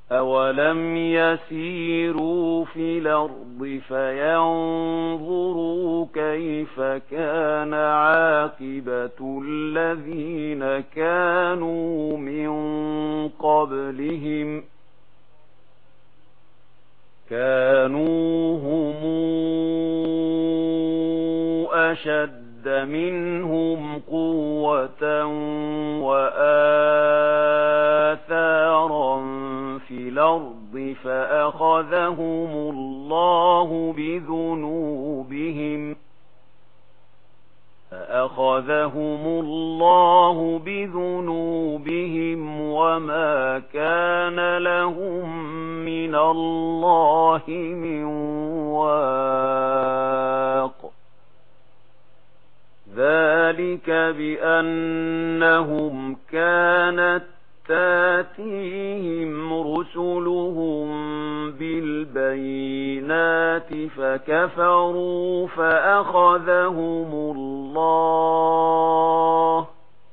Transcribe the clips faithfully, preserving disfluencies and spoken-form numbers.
أولم يسيروا في الأرض فينظروا كيف كان عاقبة الذين كانوا من قبلهم كانوا هم أشد منهم قوة وآثارا في الأرض فأخذهم الله بذنوبهم فأخذهم الله بذنوبهم وما كان لهم من الله من واق ذلك بأنهم كانت تاتيهم رسلهم بالبينات فكفروا فأخذهم الله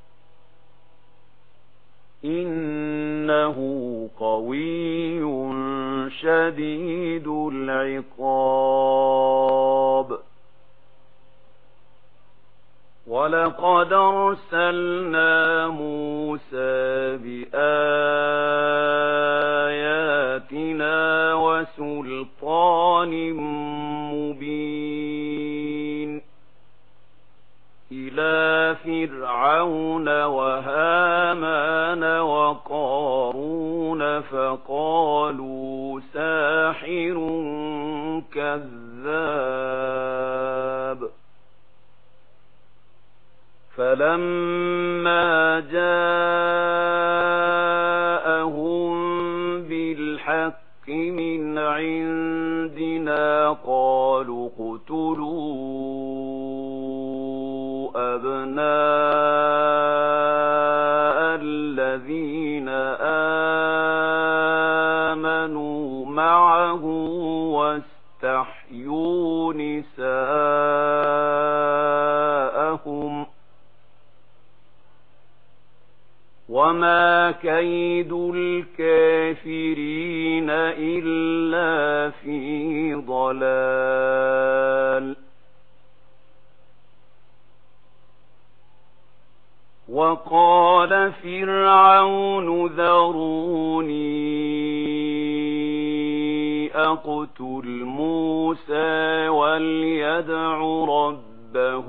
إنه قوي شديد العقاب ولقد أرسلنا موسى بآياتنا وسلطان مبين إلى فرعون وهامان وقارون فقالوا ساحر كذاب فلما جاءهم بالحق من عندنا قالوا اقتلوا أبناء الذين آمنوا معه واستحيوا نساءهم وما كيد الكافرين إلا في ضلال وقال فرعون ذروني أقتل موسى وليدع ربه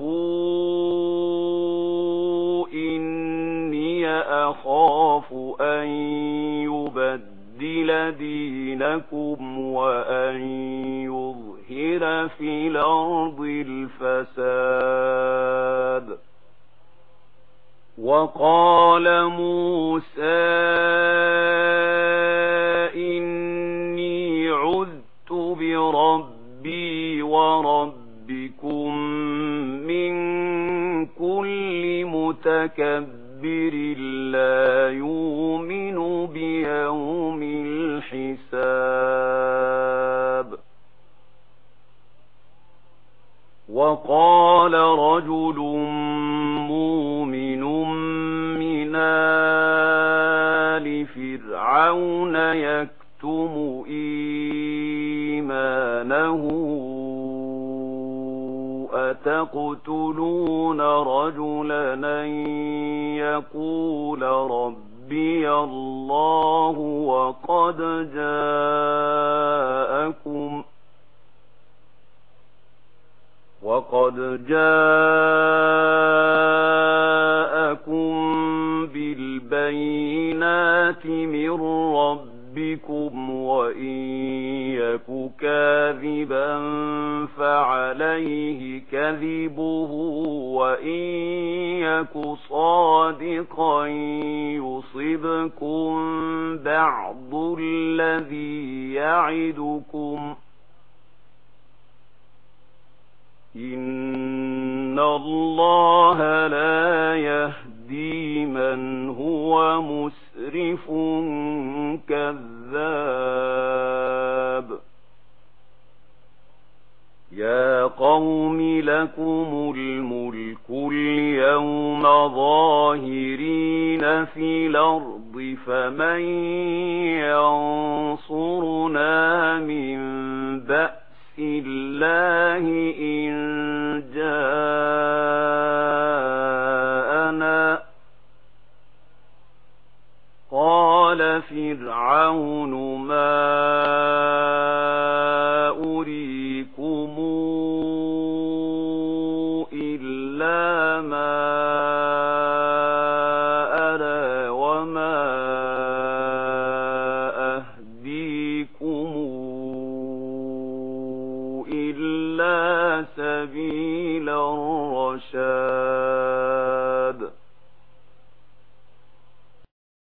إني أخاف أن يبدل دينكم وأن يظهر في الأرض الفساد وقال موسى إني عذت بربي وربكم من كل متكبر لا يؤمن بيوم الحساب وقال رجل مؤمن من آل فرعون يكتم إيمانه أتقتلون رجلا أن يقول ربي الله وقد جاءكم وقد جاءكم بالبينات من ربكم وإن يك كاذبا فعليه كذبه وإن يك صادقا يصبكم بعض الذي يعدكم إن الله لا يهدي من هو مسرف كذاب يا قوم لكم الملك اليوم ظاهرين في الأرض فمن من ينصرنا من بأس الله إن جاءنا قال فرعون